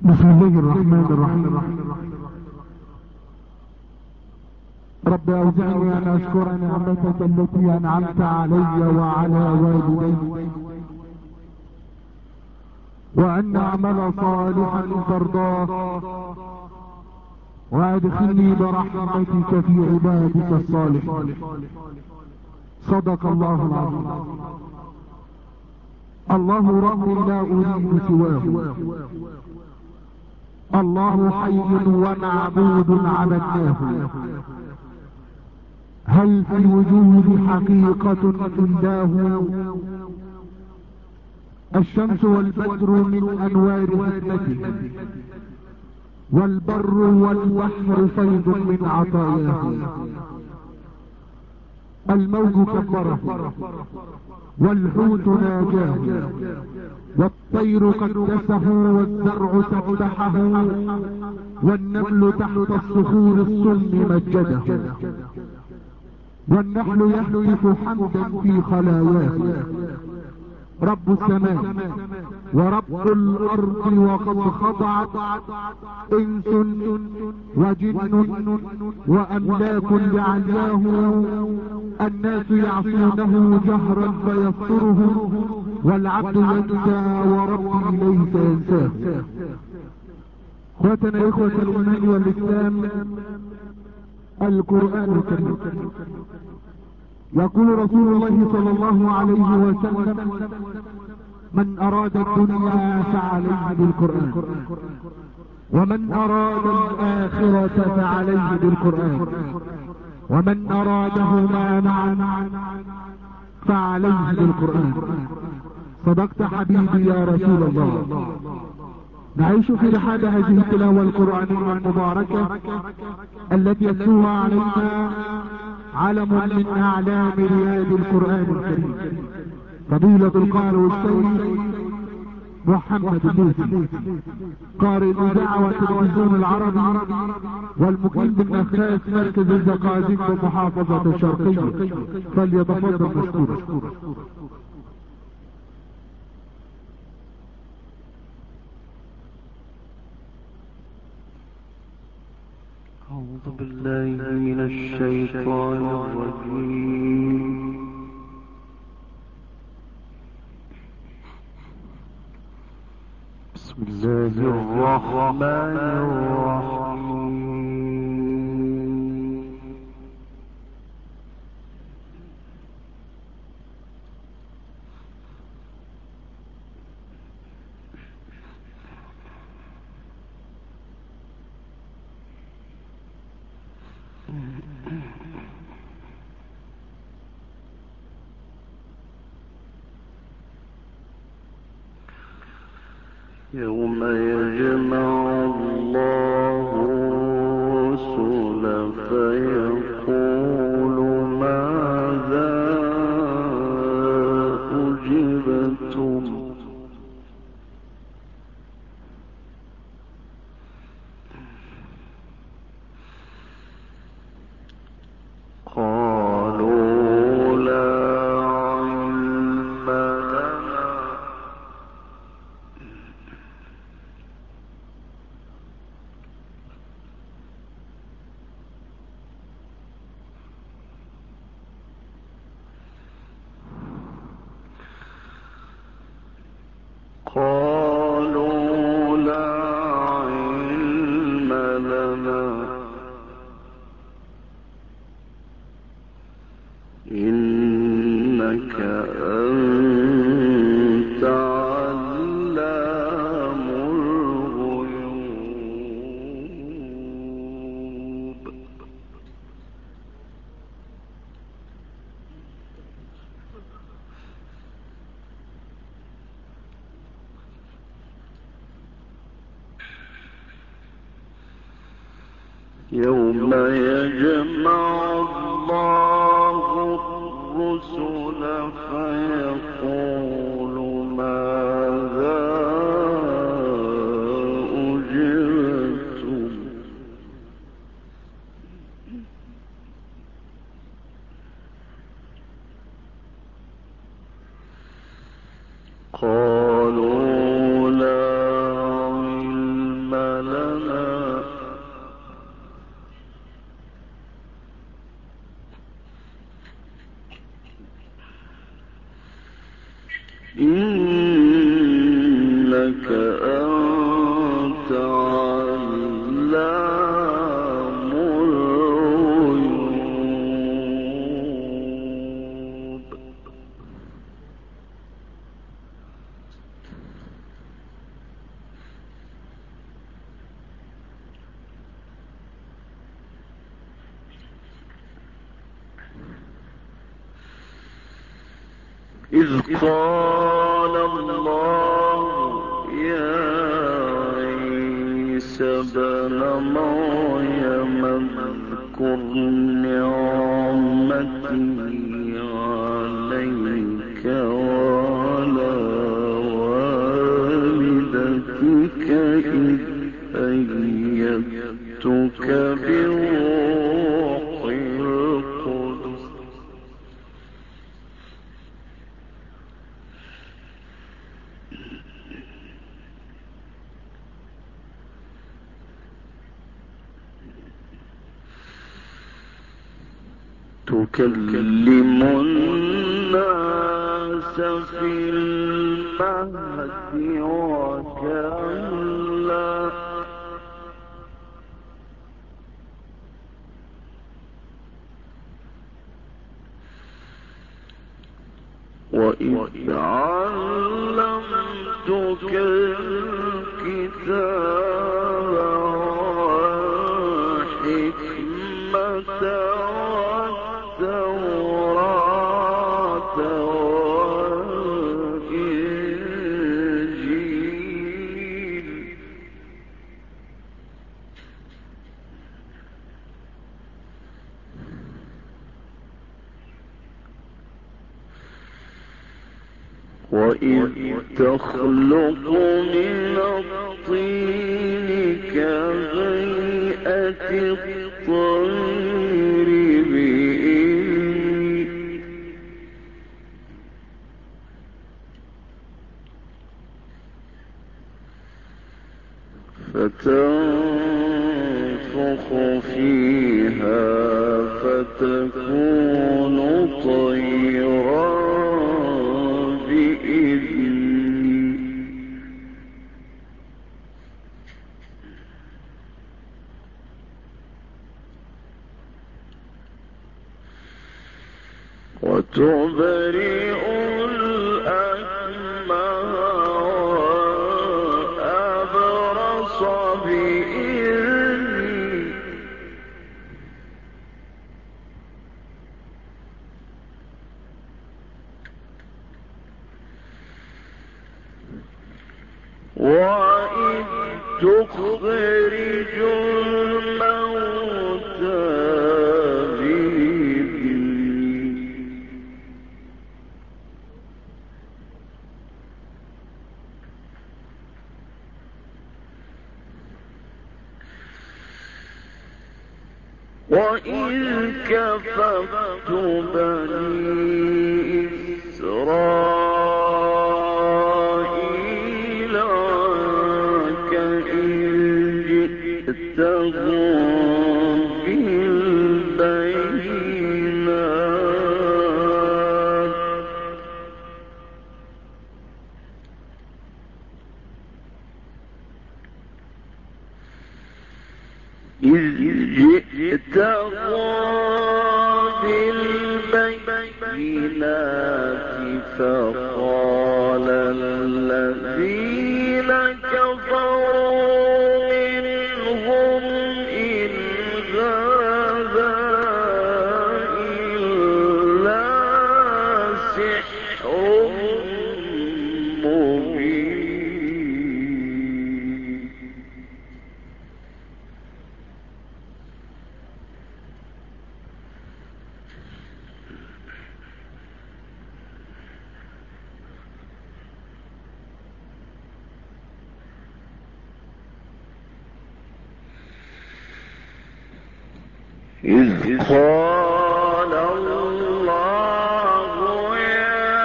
بسم الله الرحمن الرحيم. رب أوزعني أن أشكر نعمتك التي أنعمت علي وعلى والدي، وأن أعمل صالحا ترضاه، وأدخلني برحمتك في عبادك الصالحين. صدق الله العظيم. الله رب لا أريد سواه، الله حي ومعبود عبدناه. هل في الوجود حقيقة إلاه؟ الشمس والبدر من أنوار حكمته، والبر والبحر فيض من عطاياه. الموج كبره، والحوت ناجاه، والطير قدسه، والزرع سبحه، والنمل تحت الصخور الصم مجده، والنحل يهتف حمدا في خلاياه. رب السماء ورب الارض وقد خضعت انس وجن واملاك لعلاه. الناس يعصونه جهرا فيستره، والعبد ينسى وربي ليس ينساه. اخوتنا اخوة الايمان والاسلام، القرآن الكريم يقول رسول الله صلى الله عليه وسلم: من اراد الدنيا فعليه بالقرآن، ومن اراد الاخرة فعليه بالقرآن، ومن ارادهما معا فعليه بالقرآن. صدقت حبيبي يا رسول الله. نعيش في رحاب هذه التلاوة القرآنية المباركة التي يتلوها علينا علم من اعلام رياض القرآن الكريم، فضيلة القارئ السيد محمد الليثي، قارئ الإذاعة والتلفزيون العربي، والمقيم بالنخاس مركز الزقازيق بمحافظة الشرقية، فليتفضل مشكورا. أعوذ بالله من الشيطان الرجيم. بسم الله الرحمن الرحيم. يوم يجمع الله الرسل فيقول ماذا أجبتم قالوا لا علم لنا قالوا لا علم لنا إنك أنت علام الغيوب. يوم يجمع الله الرسل فيقول ماذا أجبتم قالوا لا علم إذ قال الله يا عيسى ابن مريم اذكر نعمتي عليك وعلى والدتك إذ أيدتك بروح القدس تكلم الناس في المهد وكهلا وإذ علمتك الكتاب والحكمة والتوراة والإنجيل وإذ تخلق من الطين كهيئة الطير بإذني فتنفخ فيها فتكون طيرا بإذني وتبرئ الأكمه والأبرص بإذني وإذ تخرج الموتى بإذني وإذ كففت بني إسرائيل عنك إذ جئتهم بالبينات فقال الذين كفروا منهم إن هذا إلا سحر مبين إذ قال الله يا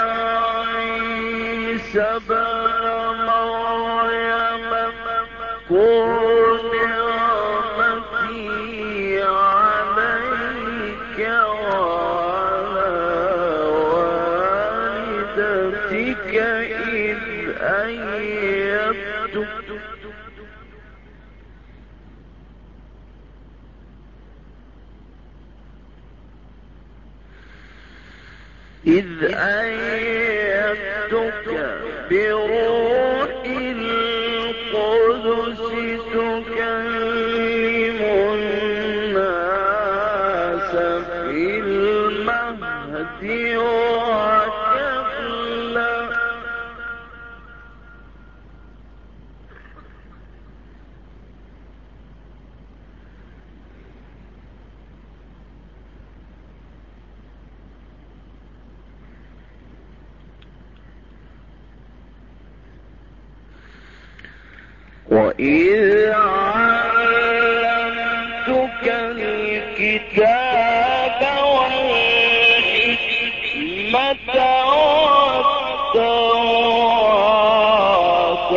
عيسى ابن مريم اذكر نعمتي عليك وعلى والدتك إذ أيدتك بروح القدس تكلم الناس في المهد وكهلا وإذ علمتك الكتاب والحكمة والتوراة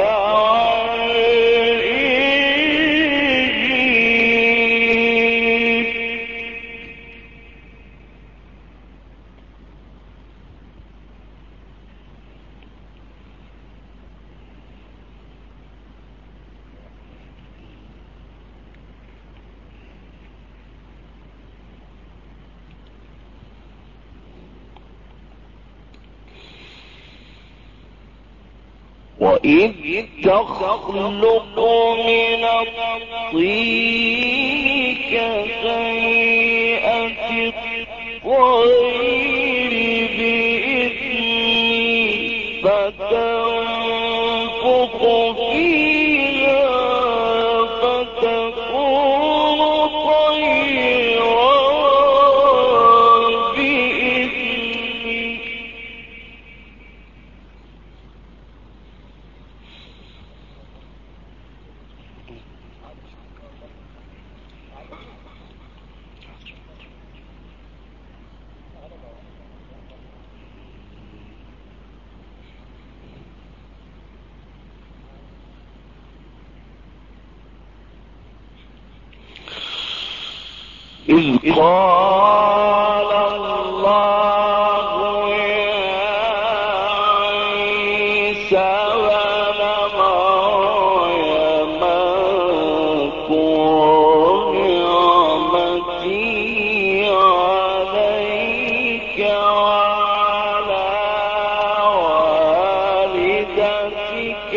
والإنجيل. وإذ تخلق من الطين كهيئة الطير بإذني فتنفخ فيها فتكون طيرا بإذني. إذ قال الله يا عيسى ابن مريم اذكر نعمتي عليك وعلى والدتك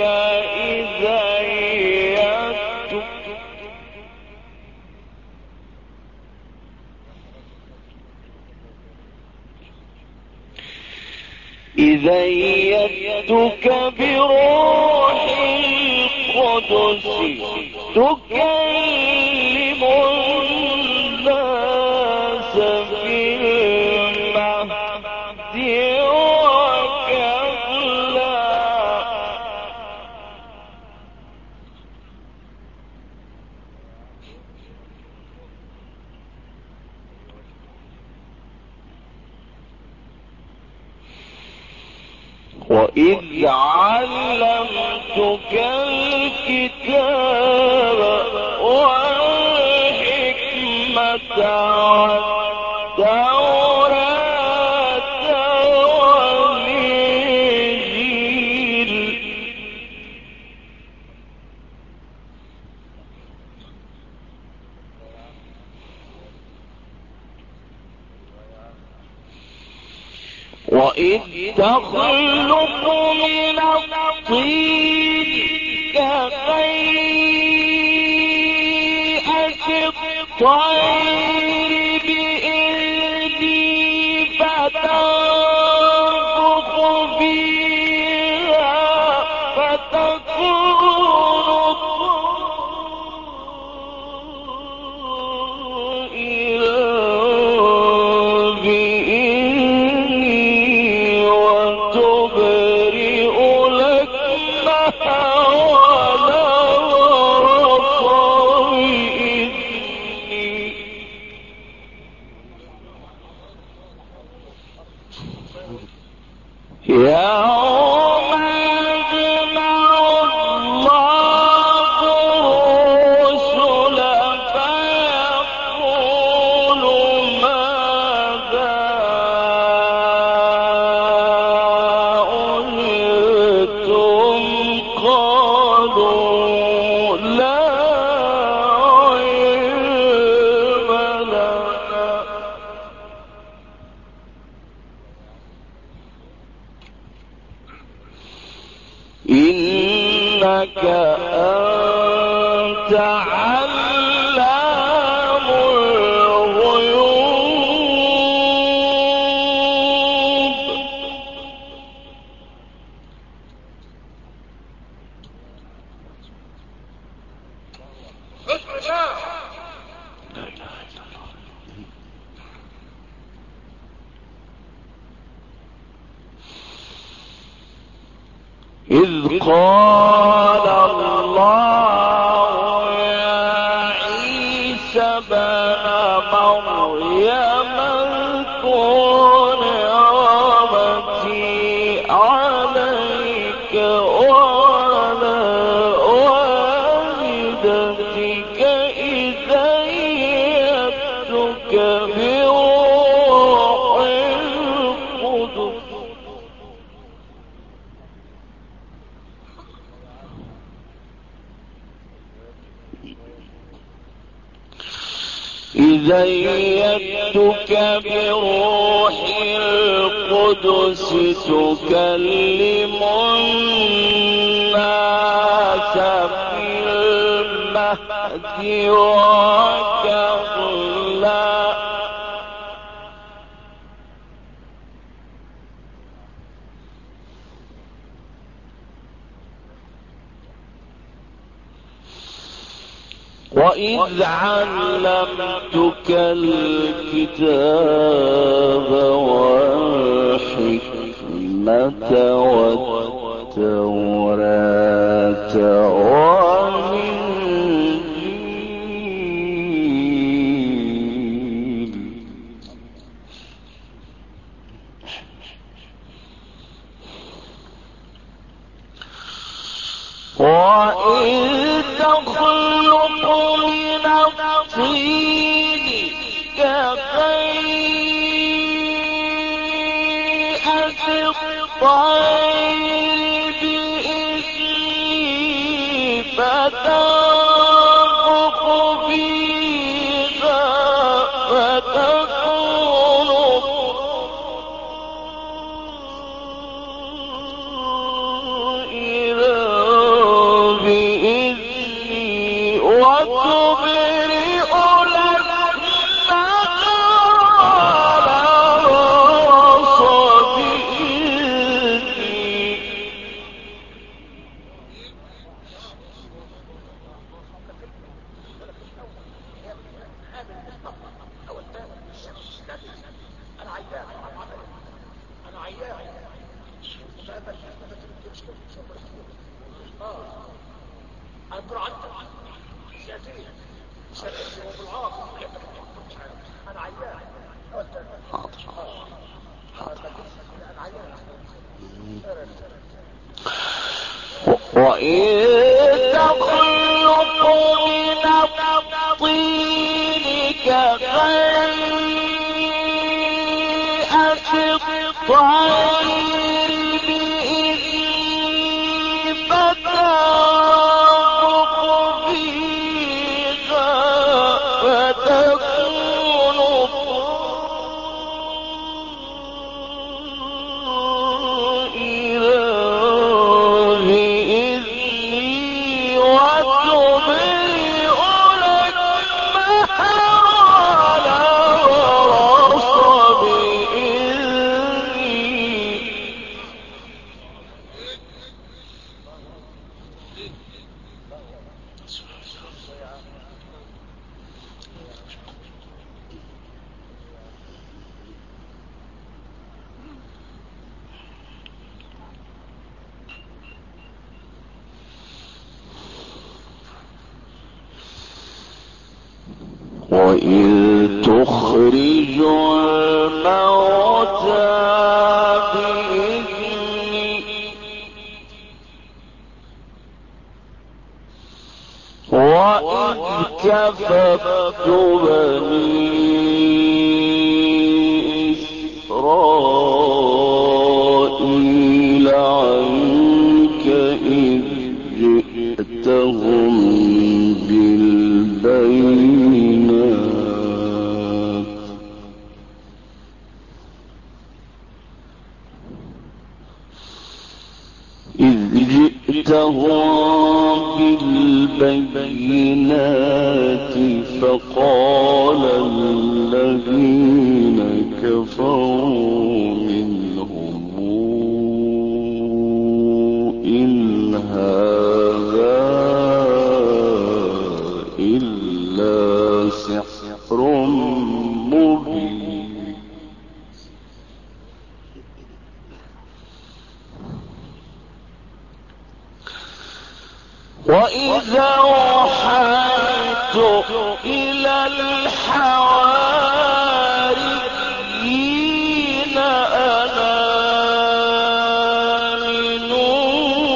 إذ أيدتك بروح القدس تكلم الناس في المهد وكهلا. وإذ علمتك الكتاب والحكمة والتوراة والإنجيل. وإذ تخلق من الطين كهيئة الطير بإذني فتنفخ فيها فتكون يوم يجمع الله الرسل فيقول ماذا أجبتم قالوا لا علم لنا. إنك أنت علام الغيوب. إذ قال الله وعلى والدتك إذا أيدتك بروح القدس إذا أيدتك بروح القدس تكلم الناس في المهد وكهلا وإذ علمتك الكتاب والحكمة والتوراة والإنجيل وإذ تخلق من الطين كهيئة الطير بإذني فتنفخ فيها فتكون بإذني وتبرئ الأكمه والأبرص بإذني وإذ تخلق من الطين كهيئة الطير بإذني فتنفخ فيها فتكون وإذ تخرج الموتى بإذني وإذ كففت بني إسرائيل عنك إذ جئتهم بالبينات فقال الذين كفروا منهم إن هذا إلا سحر مبين وإذا أوحيت إلى الحواريين أن آمنوا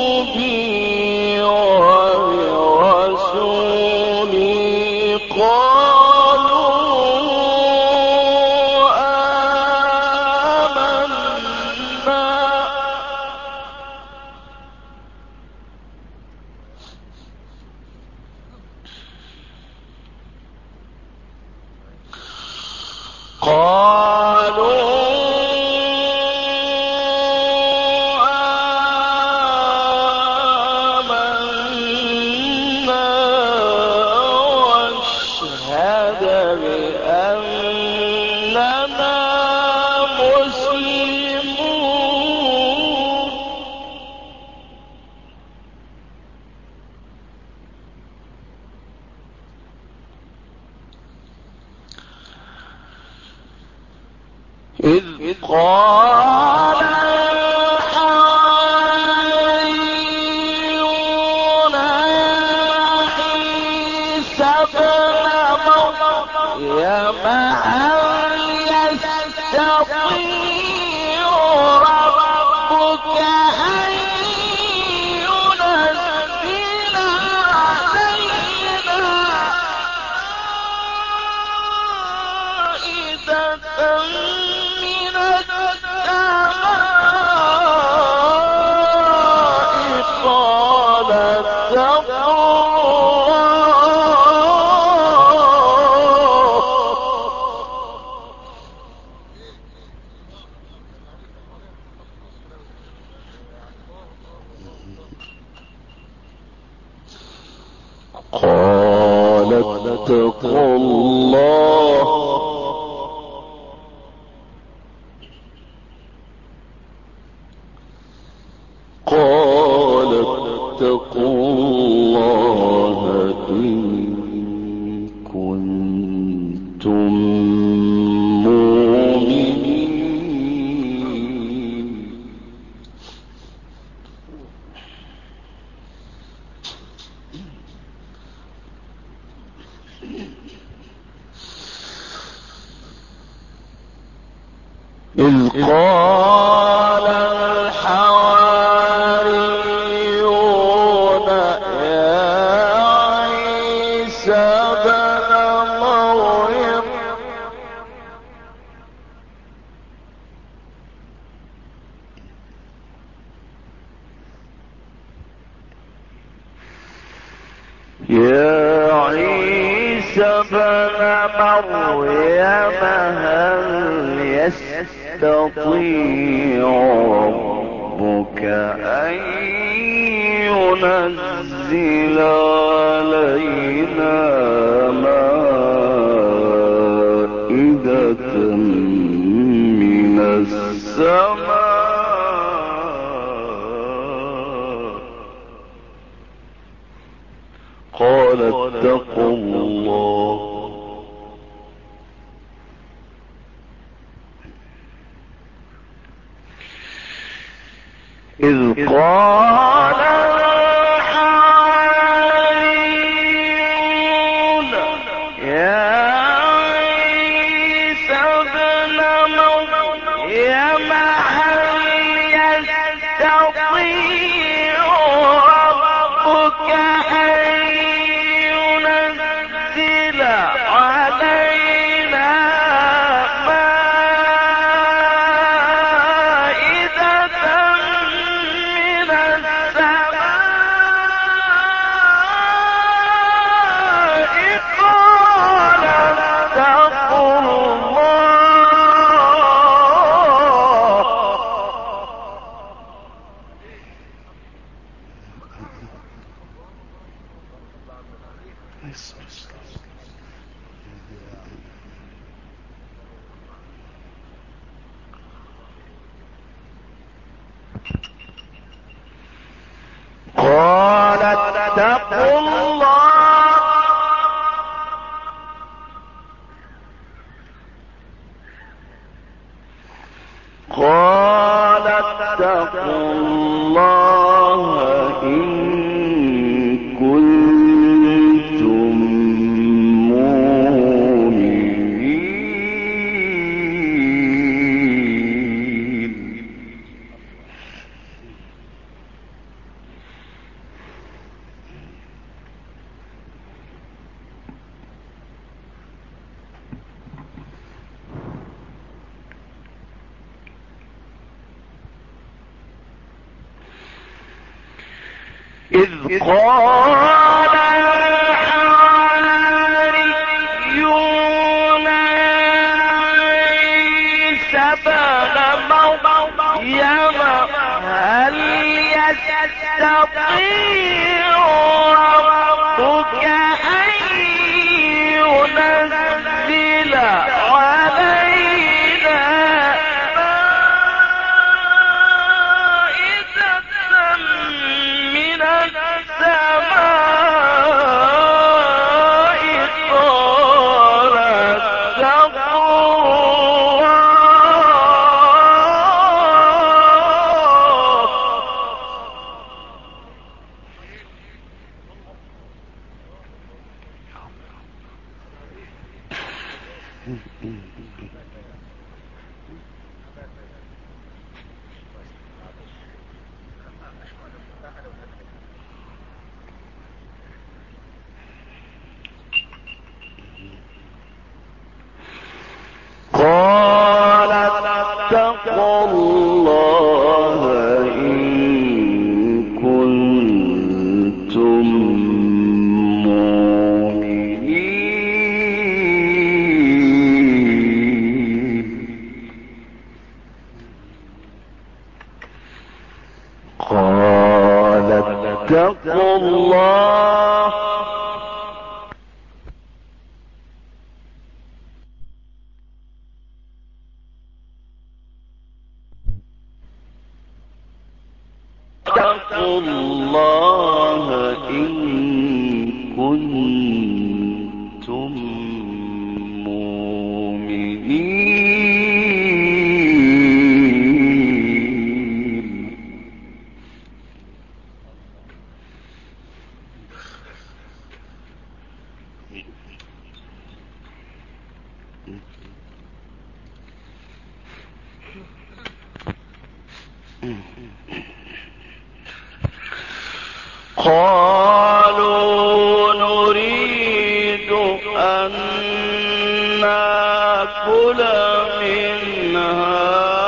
قالوا آمنا واشهد بأننا مسلمون. إذ قال الحواريون عيسى ابن مريم هل يستطيع ربك أن ينزل علينا مائدة من السماء؟ قال اتقوا قال اتقوا الله قال اتقوا الله إن كنتم مؤمنين. إذ قال الحواريون يا عيسى ابن مريم يا عيسى ابن مريم هل يستطيع ربك أن ينزل علينا مائدة من السماء؟ قال اتقوا الله إذ قال الحواريون يا عيسى ابن مريم هل يستطيع ربك أن ينزل علينا قال اتقوا الله قال اتقوا الله إن كنتم مؤمنين. إذ قال الحواريون يا قال اتقوا الله إن كنتم مؤمنين. قال اتقوا الله إن كنتم مؤمنين. قالوا نريد أن نأكل منها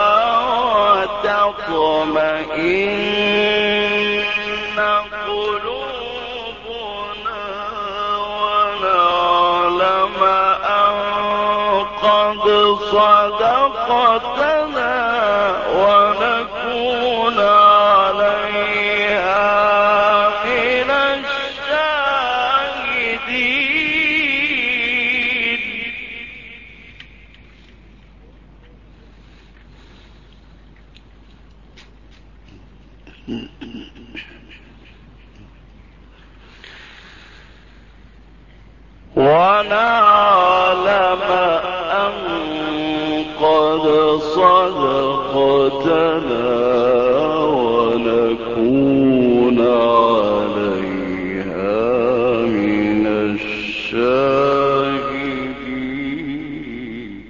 وتطمئن قلوبنا ونعلم أن قد صدقتنا ونكون عليها من الشاهدين. ونعلم أن قد صدقتنا ونكون عليها من الشاهدين.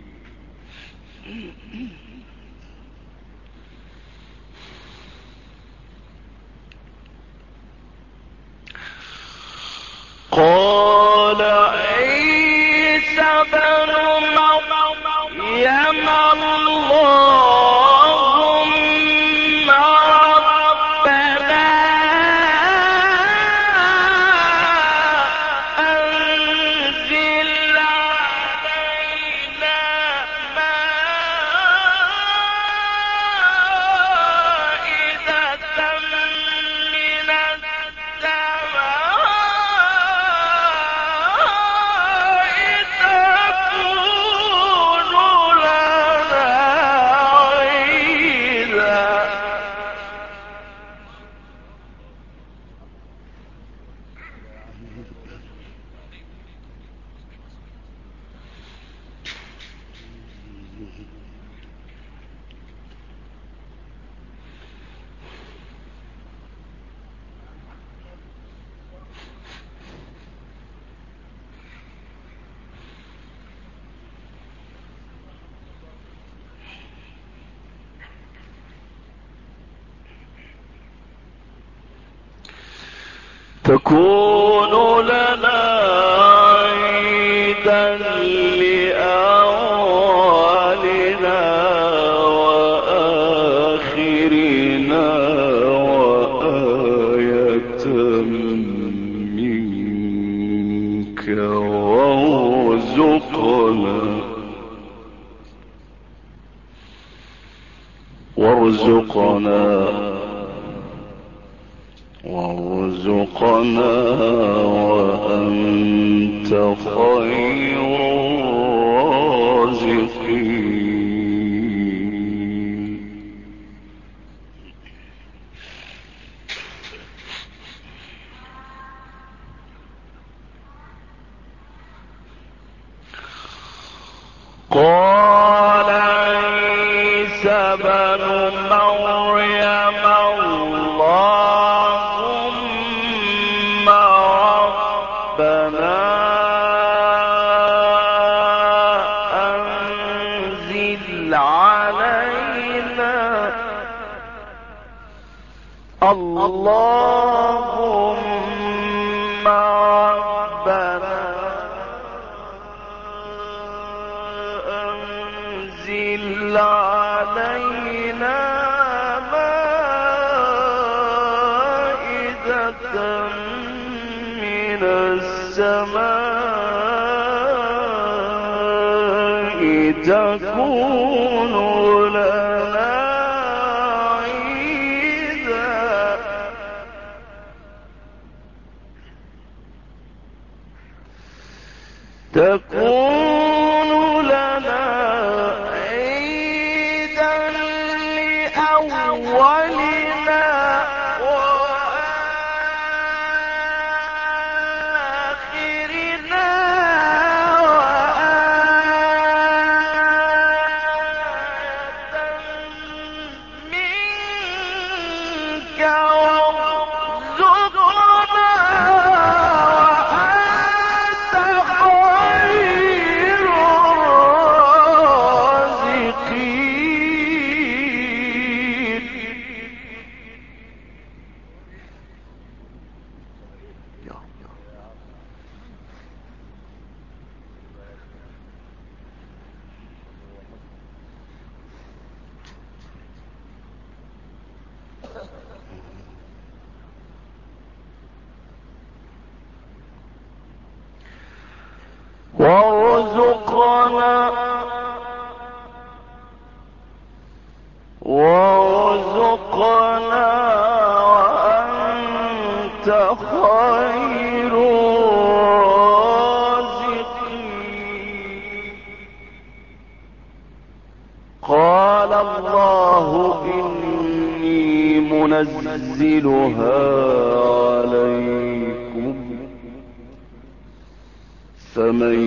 قال عيسى بن مريم اللهم ربنا أنزل علينا مائدة من تكون لنا عيدا لأولنا وآخرنا وآية منك وارزقنا وارزقنا وأنت خير الرازقين. قال عيسى بن مريم اللهم ربنا أنزل علينا اللهم ربنا أنزل علينا مائدة من السماء تكون لنا عيدا تكون لنا عيدا لأولنا وآخرنا وآية منك وارزقنا وأنت خير الرازقين. وارزقنا وأنت خير الرازقين. قال الله إني منزلها عليكم فمن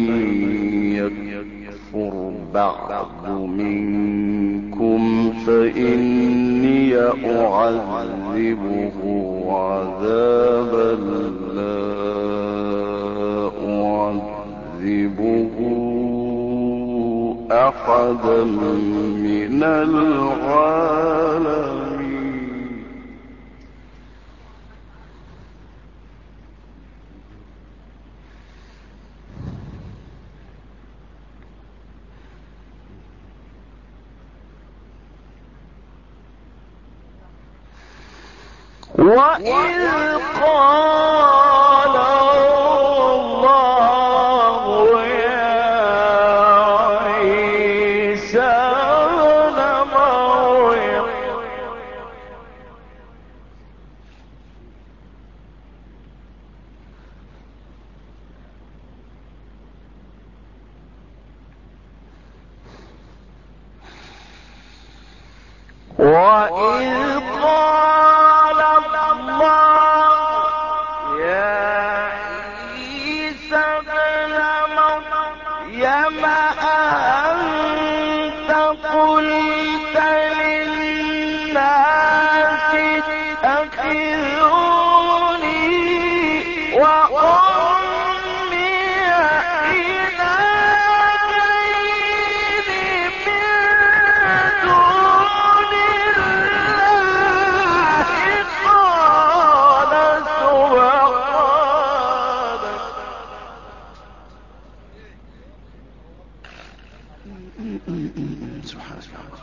يكفر بعد منكم فإني أعذبه عذابا لا أعذبه أحدا من العالمين. وإذ قال الله يا عيسى ابن مريم وإذ قال الله يا عيسى ابن مريم أأنت قلت للناس اتخذوني وأمي إلهين من دون الله قال سبحانك سبحان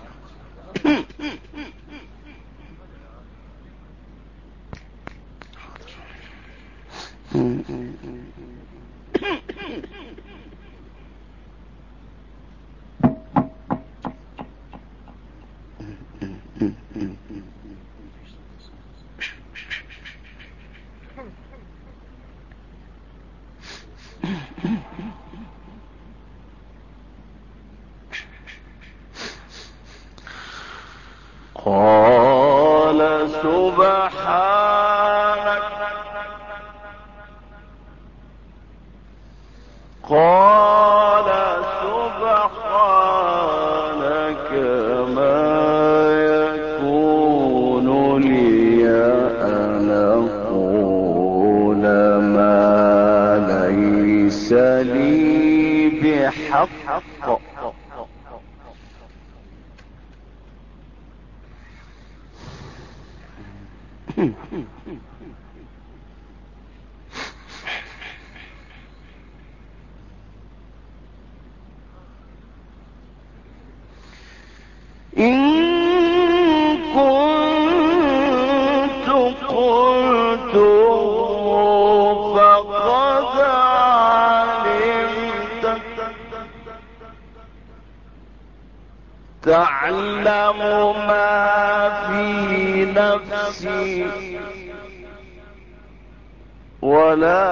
قال سبحانك ما يكون لي أن أقول ما ليس لي بحق إن كنت قلته فقد علمت تعلم ما في نفسي ولا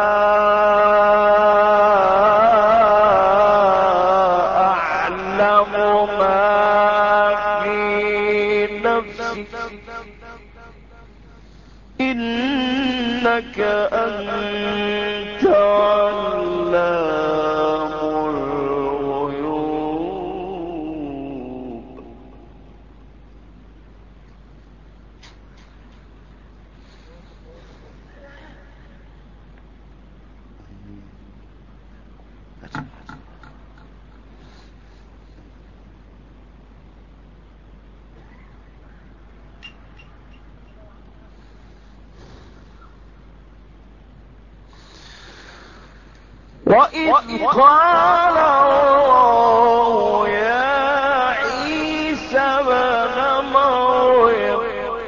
أعلم ما في نفسك إنك أنت علام الغيوب. وإذ قال الله يا عيسى ابن مريم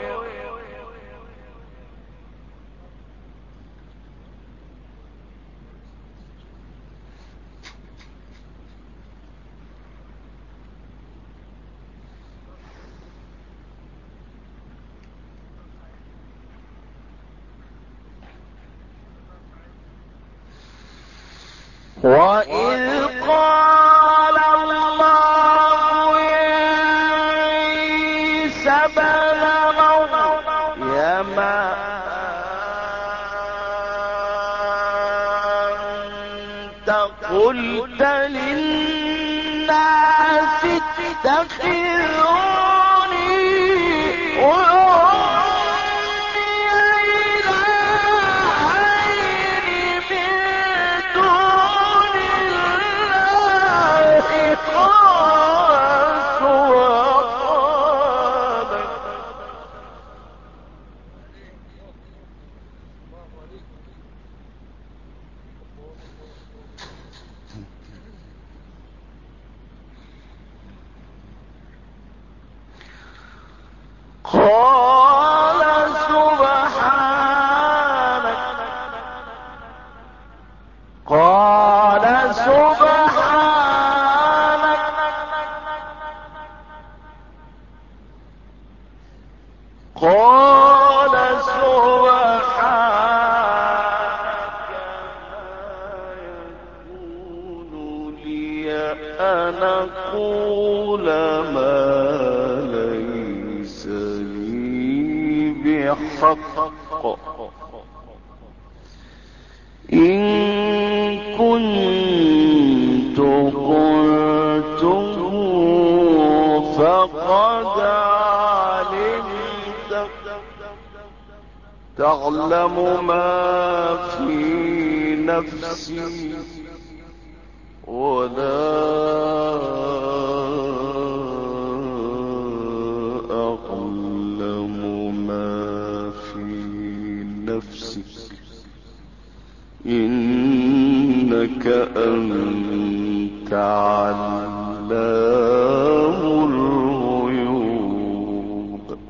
وإذ قال الله يا عيسى ابن مريم أنت قلت للناس اتخذوني قال سبحانك ما يكون لي أن أقول ما ليس لي بحق إن كنت قلته فقد علمت تعلم ما في نفسي ولا أعلم ما في نفسك إنك أنت علام الغيوب.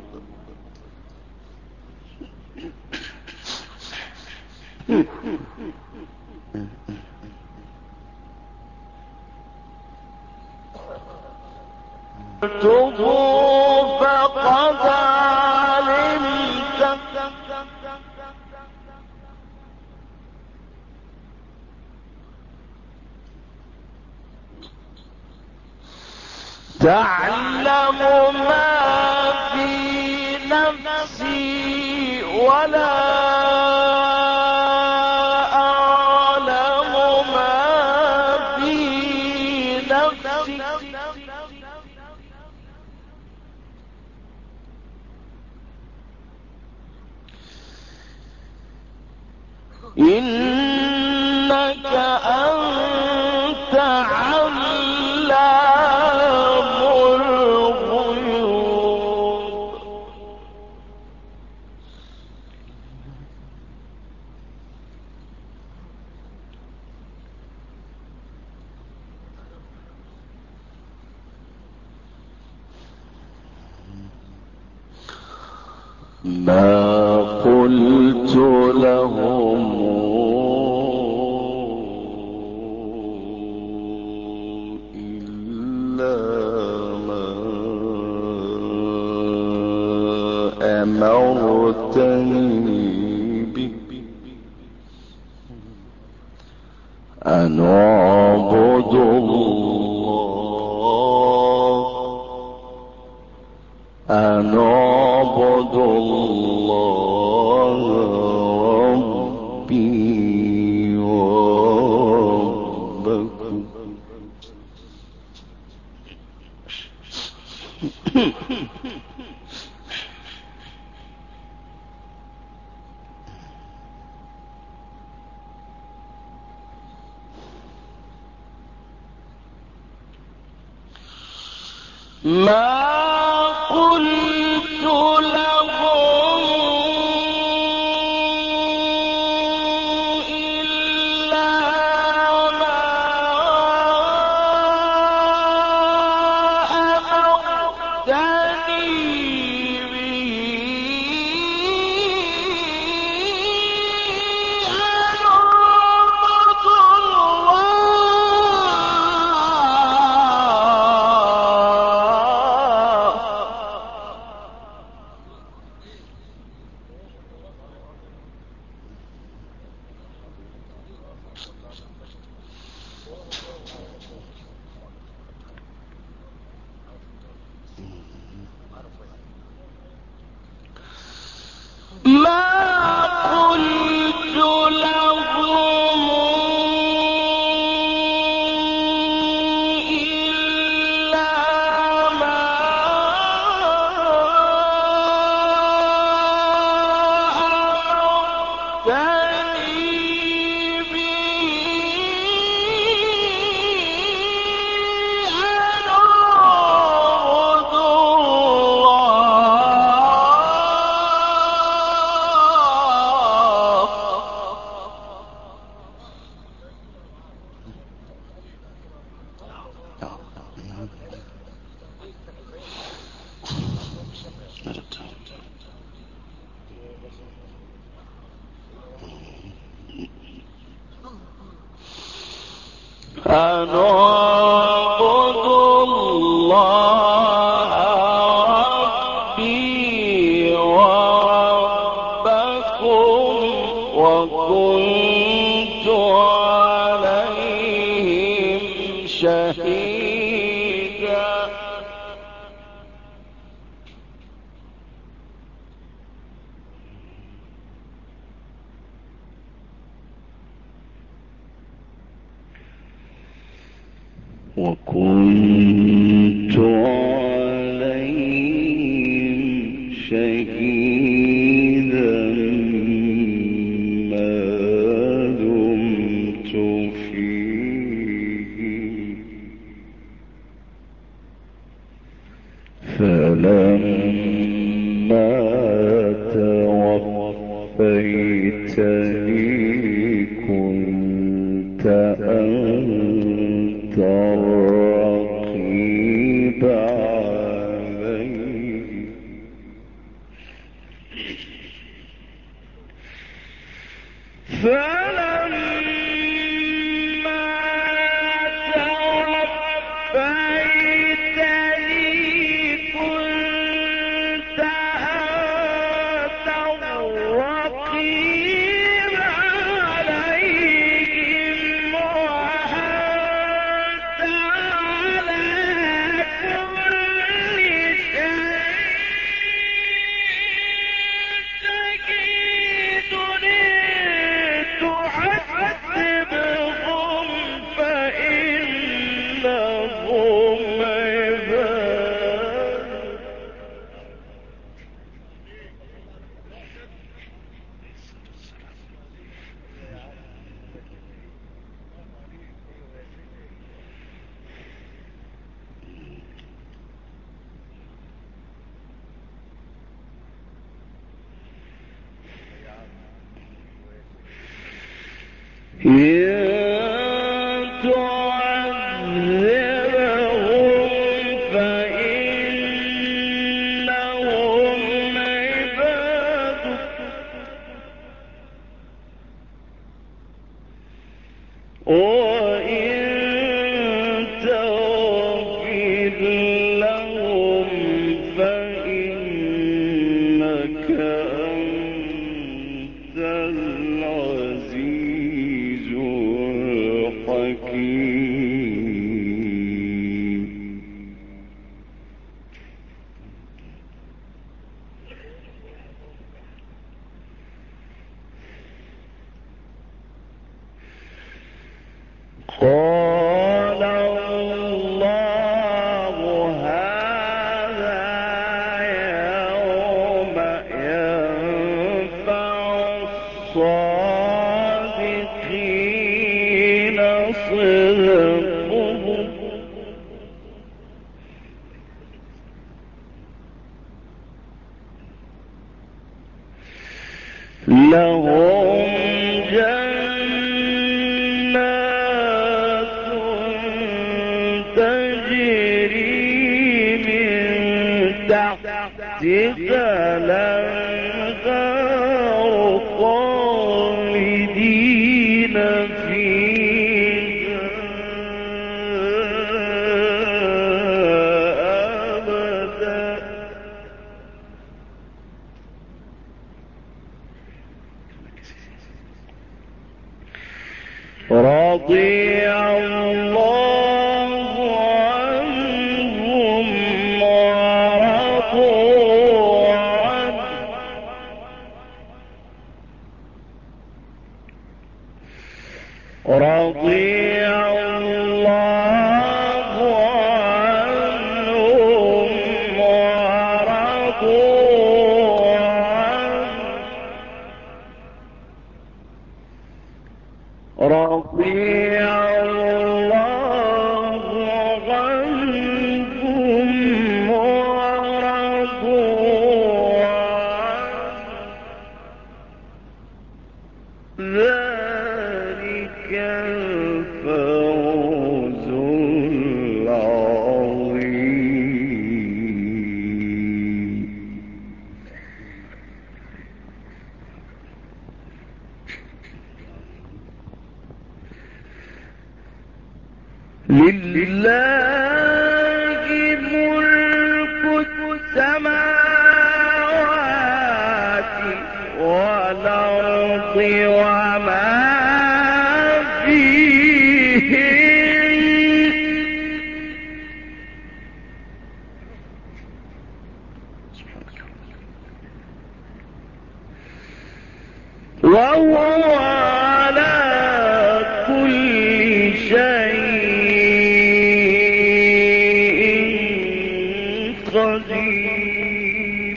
فقد علمت تعلم ما في نفسي ولا أعلم ما في نفسك إنك أنت علام الغيوب. ما قلت لهم إلا ما أمرتني به أن أعبدوا الله ربي وربكم. ما قلت لهم إلا ما أمرتني به أن أعبد ما قلت لهم إلا ما أمرتني به أن أعبد الله ربي وربكم وكنت عليهم شهيدا. وكنت عليهم شهيدا ما دمت فيهم فلما توفيتني كنت أنت الرقيب عليهم فلما توفيتني كنت أنت الرقيب قال الله هذا يوم ينفع الصادقين صدقهم لهم جنات تجري من تحتها الأنهار خالدين فيها أبدا رضي الله عنهم ورضوا عنه رضي الله عنهم ورضوا عنه رضي الله عنهم ورضوا عنه ذلك الفوز العظيم. لله ملك السماوات والأرض وما فيهن وهو على كل شيء قدير.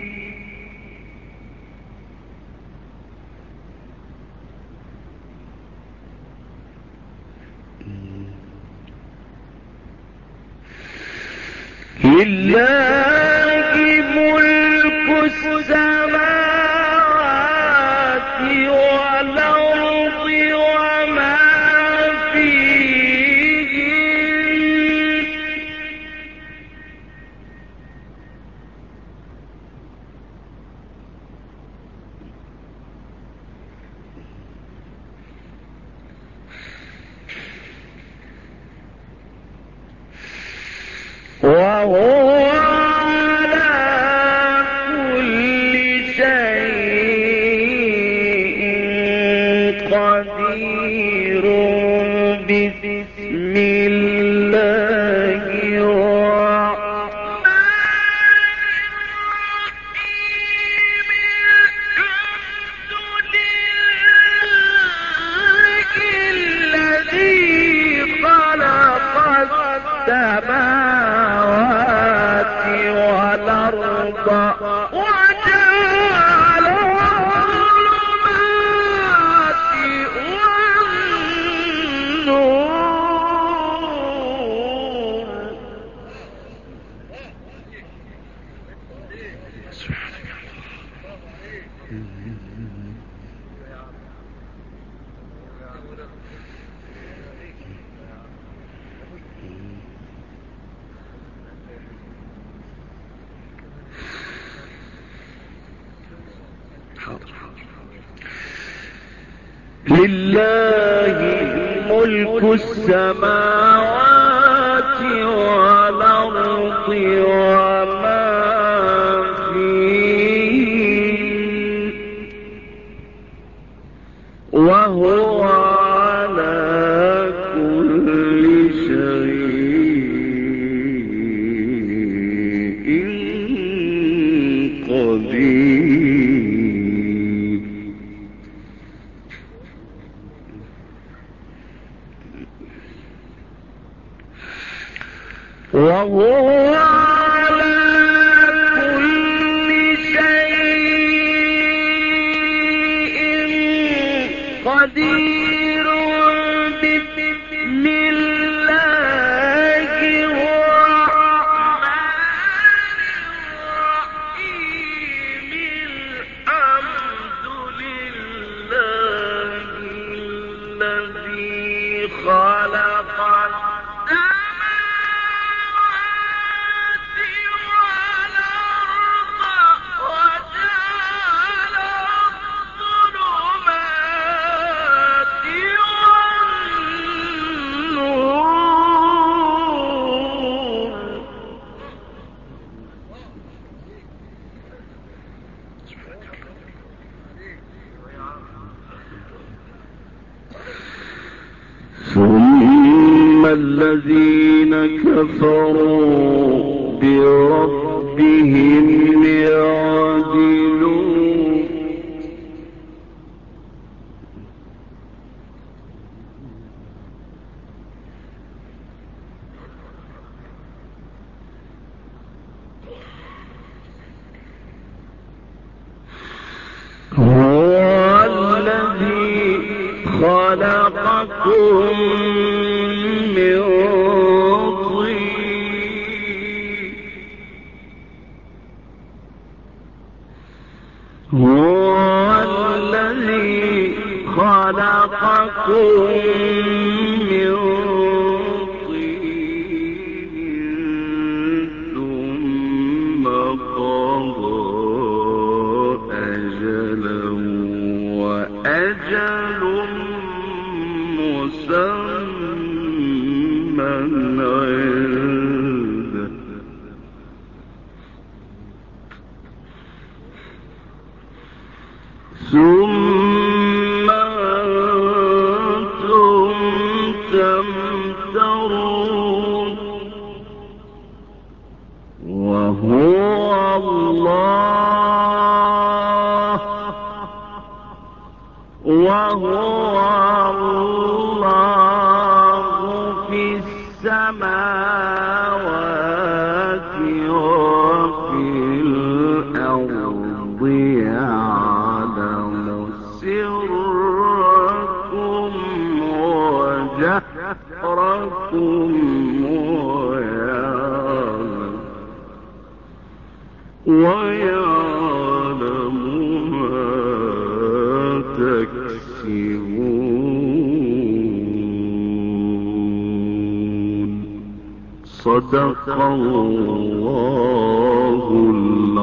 لله ملك السماوات والأرض وما فيهن وهو على كل شيء قدير. بسم الله الرحمن الرحيم. الحمد لله الذي خلق السماوات والأرض وجعل الظلمات والنور لله ملك السماوات والأرض وما فيهن وهو على كل شيء قدير. وهو على كل شيء قدير. بسم الله الرحمن الرحيم. الحمد لله الذي خلق ثم الذين كفروا بربهم يعدلون. هو الذي خلقكم من طين. هو الذي خلقكم من طين ثم قضى أجلا وأجل مسمى عنده. ثم أنتم تمترون. وهو الله في السماوات وفي الأرض. يعلم سركم وجهركم ويعلم ما تكسبون. صدق الله